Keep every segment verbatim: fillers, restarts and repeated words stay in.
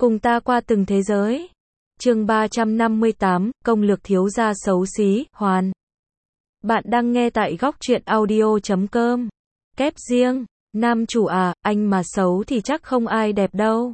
Cùng ta qua từng thế giới. Chương ba trăm năm mươi tám, công lược thiếu gia xấu xí, hoàn. Bạn đang nghe tại góc truyện audio chấm com. Kép riêng, nam chủ à, anh mà xấu thì chắc không ai đẹp đâu.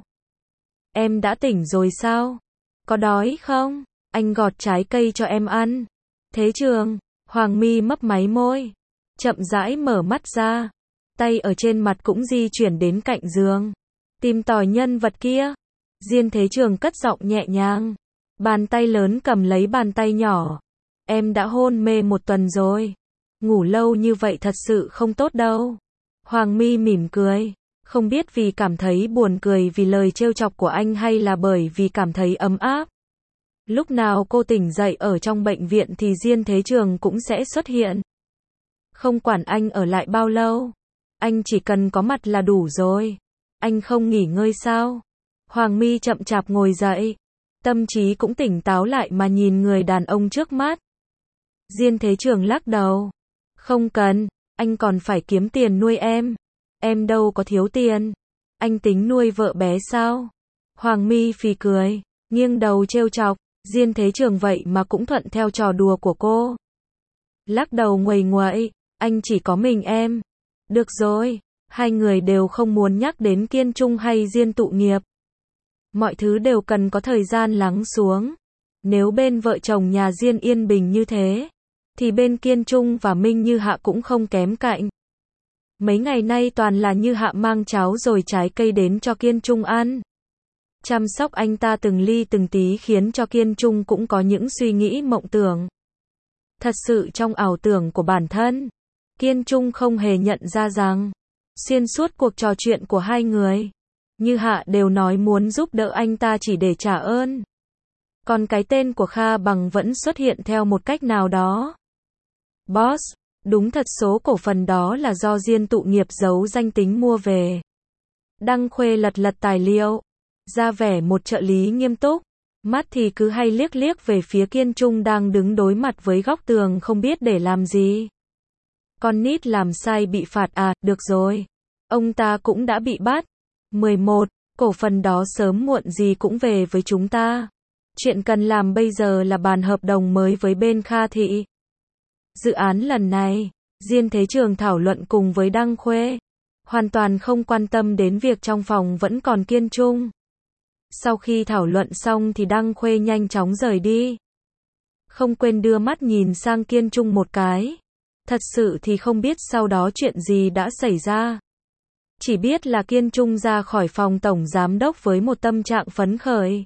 Em đã tỉnh rồi sao? Có đói không? Anh gọt trái cây cho em ăn. Thế Trường, Hoàng Mi mấp máy môi, chậm rãi mở mắt ra, tay ở trên mặt cũng di chuyển đến cạnh giường, tìm tòi nhân vật kia. Diên Thế Trường cất giọng nhẹ nhàng, bàn tay lớn cầm lấy bàn tay nhỏ. Em đã hôn mê một tuần rồi. Ngủ lâu như vậy thật sự không tốt đâu. Hoàng Mi mỉm cười, không biết vì cảm thấy buồn cười vì lời trêu chọc của anh hay là bởi vì cảm thấy ấm áp. Lúc nào cô tỉnh dậy ở trong bệnh viện thì Diên Thế Trường cũng sẽ xuất hiện. Không quản anh ở lại bao lâu, anh chỉ cần có mặt là đủ rồi. Anh không nghỉ ngơi sao? Hoàng Mi chậm chạp ngồi dậy, tâm trí cũng tỉnh táo lại mà nhìn người đàn ông trước mắt. Diên Thế Trường lắc đầu. Không cần, anh còn phải kiếm tiền nuôi em. Em đâu có thiếu tiền. Anh tính nuôi vợ bé sao? Hoàng Mi phì cười, nghiêng đầu trêu chọc. Diên Thế Trường vậy mà cũng thuận theo trò đùa của cô. Lắc đầu nguầy nguậy, anh chỉ có mình em. Được rồi, hai người đều không muốn nhắc đến Kiên Trung hay Diên Tụ Nghiệp. Mọi thứ đều cần có thời gian lắng xuống. Nếu bên vợ chồng nhà Diên yên bình như thế, thì bên Kiên Trung và Minh Như Hạ cũng không kém cạnh. Mấy ngày nay toàn là Như Hạ mang cháo rồi trái cây đến cho Kiên Trung ăn. Chăm sóc anh ta từng ly từng tí khiến cho Kiên Trung cũng có những suy nghĩ mộng tưởng. Thật sự trong ảo tưởng của bản thân, Kiên Trung không hề nhận ra rằng, xuyên suốt cuộc trò chuyện của hai người, Như Hạ đều nói muốn giúp đỡ anh ta chỉ để trả ơn. Còn cái tên của Kha Bằng vẫn xuất hiện theo một cách nào đó. Boss, đúng thật số cổ phần đó là do Diên Tụ Nghiệp giấu danh tính mua về. Đăng Khuê lật lật tài liệu, ra vẻ một trợ lý nghiêm túc, mắt thì cứ hay liếc liếc về phía Kiên Trung đang đứng đối mặt với góc tường không biết để làm gì. Con nít làm sai bị phạt à, được rồi. Ông ta cũng đã bị bắt. mười một, cổ phần đó sớm muộn gì cũng về với chúng ta. Chuyện cần làm bây giờ là bàn hợp đồng mới với bên Kha Thị. Dự án lần này, Diên Thế Trường thảo luận cùng với Đăng Khuê, hoàn toàn không quan tâm đến việc trong phòng vẫn còn Kiên Trung. Sau khi thảo luận xong thì Đăng Khuê nhanh chóng rời đi. Không quên đưa mắt nhìn sang Kiên Trung một cái. Thật sự thì không biết sau đó chuyện gì đã xảy ra. Chỉ biết là Kiên Trung ra khỏi phòng tổng giám đốc với một tâm trạng phấn khởi.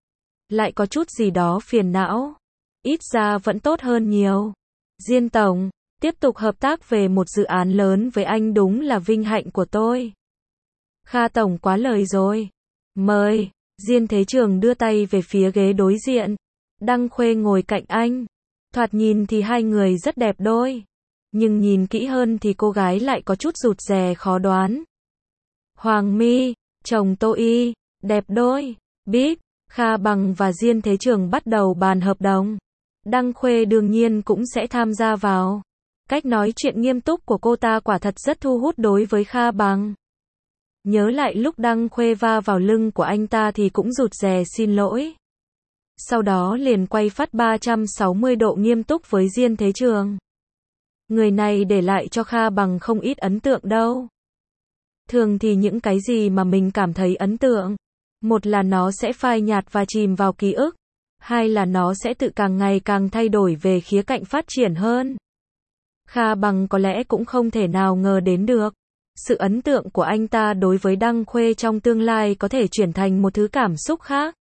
Lại có chút gì đó phiền não. Ít ra vẫn tốt hơn nhiều. Diên Tổng, tiếp tục hợp tác về một dự án lớn với anh đúng là vinh hạnh của tôi. Kha Tổng quá lời rồi. Mời. Diên Thế Trường đưa tay về phía ghế đối diện. Đăng Khuê ngồi cạnh anh. Thoạt nhìn thì hai người rất đẹp đôi. Nhưng nhìn kỹ hơn thì cô gái lại có chút rụt rè khó đoán. Hoàng Mi, chồng Tô Y, đẹp đôi. Biết, Kha Bằng và Diên Thế Trường bắt đầu bàn hợp đồng. Đăng Khuê đương nhiên cũng sẽ tham gia vào. Cách nói chuyện nghiêm túc của cô ta quả thật rất thu hút đối với Kha Bằng. Nhớ lại lúc Đăng Khuê va vào lưng của anh ta thì cũng rụt rè xin lỗi. Sau đó liền quay phát ba trăm sáu mươi độ nghiêm túc với Diên Thế Trường. Người này để lại cho Kha Bằng không ít ấn tượng đâu. Thường thì những cái gì mà mình cảm thấy ấn tượng, một là nó sẽ phai nhạt và chìm vào ký ức, hai là nó sẽ tự càng ngày càng thay đổi về khía cạnh phát triển hơn. Kha Bằng có lẽ cũng không thể nào ngờ đến được. Sự ấn tượng của anh ta đối với Đăng Khuê trong tương lai có thể chuyển thành một thứ cảm xúc khác.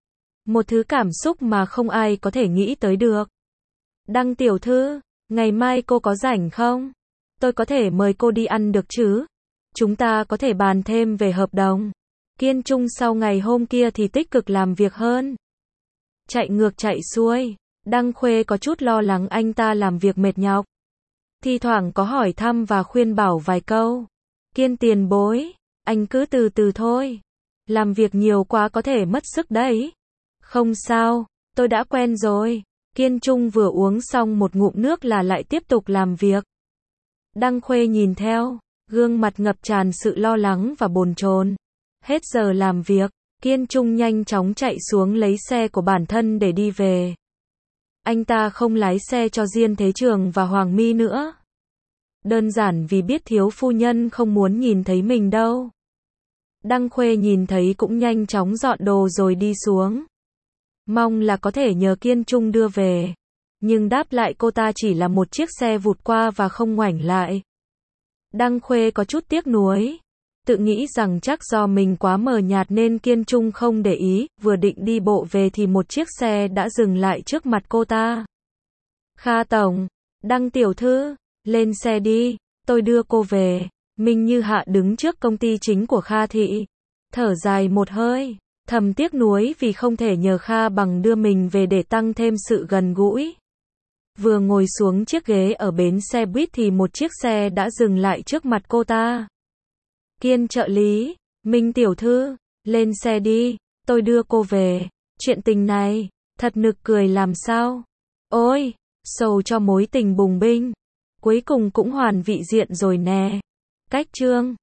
Một thứ cảm xúc mà không ai có thể nghĩ tới được. Đăng tiểu thư, ngày mai cô có rảnh không? Tôi có thể mời cô đi ăn được chứ? Chúng ta có thể bàn thêm về hợp đồng. Kiên Trung sau ngày hôm kia thì tích cực làm việc hơn. Chạy ngược chạy xuôi. Đăng Khuê có chút lo lắng anh ta làm việc mệt nhọc. Thi thoảng có hỏi thăm và khuyên bảo vài câu. Kiên tiền bối, anh cứ từ từ thôi. Làm việc nhiều quá có thể mất sức đấy. Không sao, tôi đã quen rồi. Kiên Trung vừa uống xong một ngụm nước là lại tiếp tục làm việc. Đăng Khuê nhìn theo, gương mặt ngập tràn sự lo lắng và bồn chồn. Hết giờ làm việc, Kiên Trung nhanh chóng chạy xuống lấy xe của bản thân để đi về. Anh ta không lái xe cho Diên Thế Trường và Hoàng My nữa. Đơn giản vì biết thiếu phu nhân không muốn nhìn thấy mình đâu. Đăng Khuê nhìn thấy cũng nhanh chóng dọn đồ rồi đi xuống. Mong là có thể nhờ Kiên Trung đưa về. Nhưng đáp lại cô ta chỉ là một chiếc xe vụt qua và không ngoảnh lại. Đăng Khuê có chút tiếc nuối. Tự nghĩ rằng chắc do mình quá mờ nhạt nên Kiên Trung không để ý, vừa định đi bộ về thì một chiếc xe đã dừng lại trước mặt cô ta. Kha tổng, Đăng tiểu thư, lên xe đi, tôi đưa cô về. Minh Như Hạ đứng trước công ty chính của Kha thị, thở dài một hơi, thầm tiếc nuối vì không thể nhờ Kha Bằng đưa mình về để tăng thêm sự gần gũi. Vừa ngồi xuống chiếc ghế ở bến xe buýt thì một chiếc xe đã dừng lại trước mặt cô ta. Kiên trợ lý, Minh tiểu thư, lên xe đi, tôi đưa cô về. Chuyện tình này, thật nực cười làm sao. Ôi, sầu cho mối tình bùng binh. Cuối cùng cũng hoàn vị diện rồi nè. Cách chương